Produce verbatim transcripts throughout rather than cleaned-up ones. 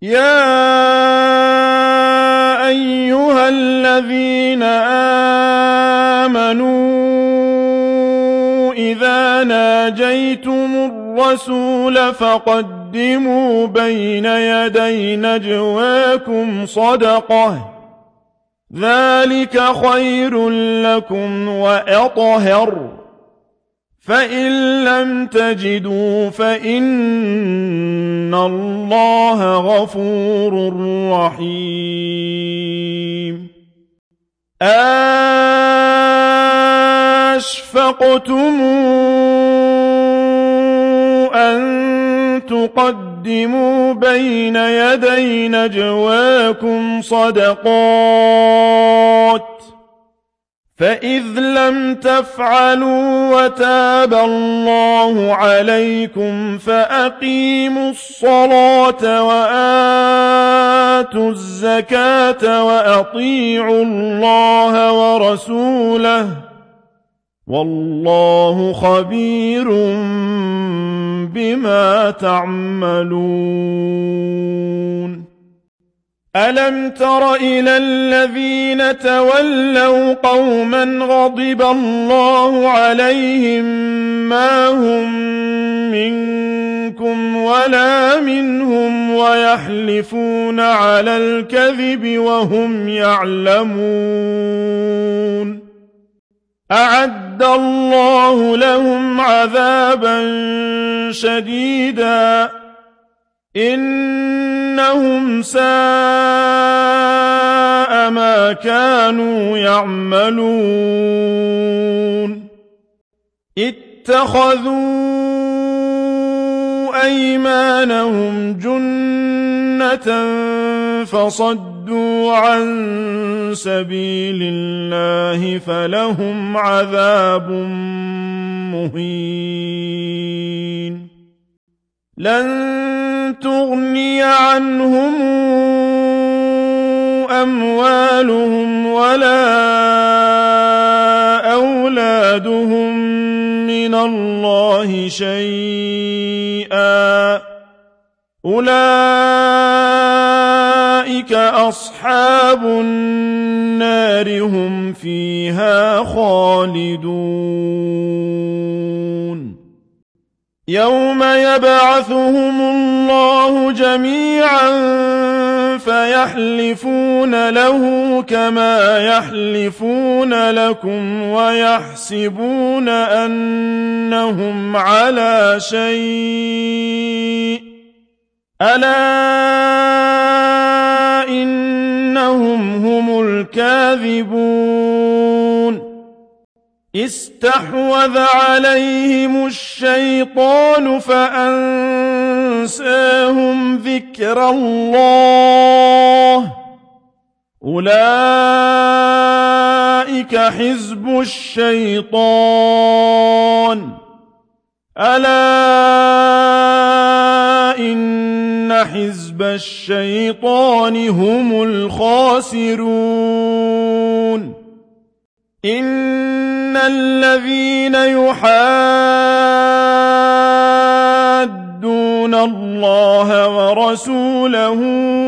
يَا أَيُّهَا الَّذِينَ آمَنُوا إِذَا نَاجَيْتُمُ الرَّسُولَ فَقَدِّمُوا بَيْنَ يَدَيْ نَجْوَاكُمْ صَدَقَةً ۚ ذَٰلِكَ خَيْرٌ لَّكُمْ وَأَطْهَرُ ۚ فَإِن لَّمْ تَجِدُوا فَإِنَّ اللَّهَ غَفُورٌ رَّحِيمٌ أَأَشْفَقْتُمْ أَن تُقَدِّمُوا بَيْنَ يَدَيْ نَجْوَاكُمْ صَدَقَاتٍ ۚ فَإِذْ لَمْ تَفْعَلُوا وَتَابَ اللَّهُ عَلَيْكُمْ فَأَقِيمُوا الصَّلَاةَ وَآتُوا الزَّكَاةَ وَأَطِيعُوا اللَّهَ وَرَسُولَهُ ۚ وَاللَّهُ خَبِيرٌ بِمَا تَعْمَلُونَ أَلَمْ تَرَ إِلَى الَّذِينَ تَوَلَّوْا قَوْمًا غَضِبَ اللَّهُ عَلَيْهِم مَّا هُم مِّنكُمْ وَلَا مِنْهُمْ وَيَحْلِفُونَ عَلَى الْكَذِبِ وَهُمْ يَعْلَمُونَ أَعَدَّ اللَّهُ لَهُمْ عَذَابًا شَدِيدًا ۖ إِنَّهُمْ سَاءَ مَا كَانُوا يَعْمَلُونَ اتَّخَذُوا أَيْمَانَهُمْ جُنَّةً فَصَدُّوا عَن سَبِيلِ اللَّهِ فَلَهُمْ عَذَابٌ مُّهِينٌ لَّن تُغْنِيَ عَنْهُمْ أَمْوَالُهُمْ وَلَا أَوْلَادُهُم مِّنَ اللَّهِ شَيْئًا ۚ أُولَٰئِكَ أَصْحَابُ النَّارِ ۖ هُمْ فِيهَا خَالِدُونَ يَوْمَ يَبْعَثُهُمُ اللَّهُ جَمِيعًا فَيَحْلِفُونَ لَهُ كَمَا يَحْلِفُونَ لَكُمْ وَيَحْسَبُونَ أَنَّهُمْ عَلَىٰ شَيْءٍ ۚ أَلَا إِنَّهُمْ هُمُ الْكَاذِبُونَ اسْتَحْوَذَ عَلَيْهِمُ الشَّيْطَانُ فَأَنسَاهُمْ ذِكْرَ اللَّهِ ۚ أُولَٰئِكَ حِزْبُ الشَّيْطَانِ ۚ أَلَا إِنَّ حِزْبَ الشَّيْطَانِ هُمُ الْخَاسِرُونَ إِنَّ الَّذِينَ يُحَادُّونَ اللَّهَ وَرَسُولَهُ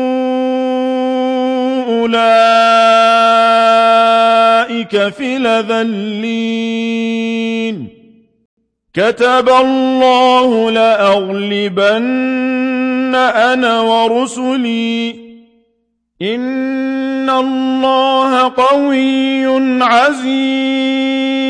أُولَٰئِكَ فِي الْأَذَلِّينَ كَتَبَ اللَّهُ لَأَغْلِبَنَّ أَنَا وَرُسُلِي ۚ إِنَّ اللَّهَ قَوِيٌّ عَزِيزٌ إِنَّ الَّذِينَ يُحَادُّونَ اللَّهَ وَرَسُولَهُ أُولَٰئِكَ فِي الْأَذَلِّينَ كَتَبَ اللَّهُ لَأَغْلِبَنَّ أَنَا وَرُسُلِي ۚ إِنَّ اللَّهَ قَوِيٌّ عَزِيزٌ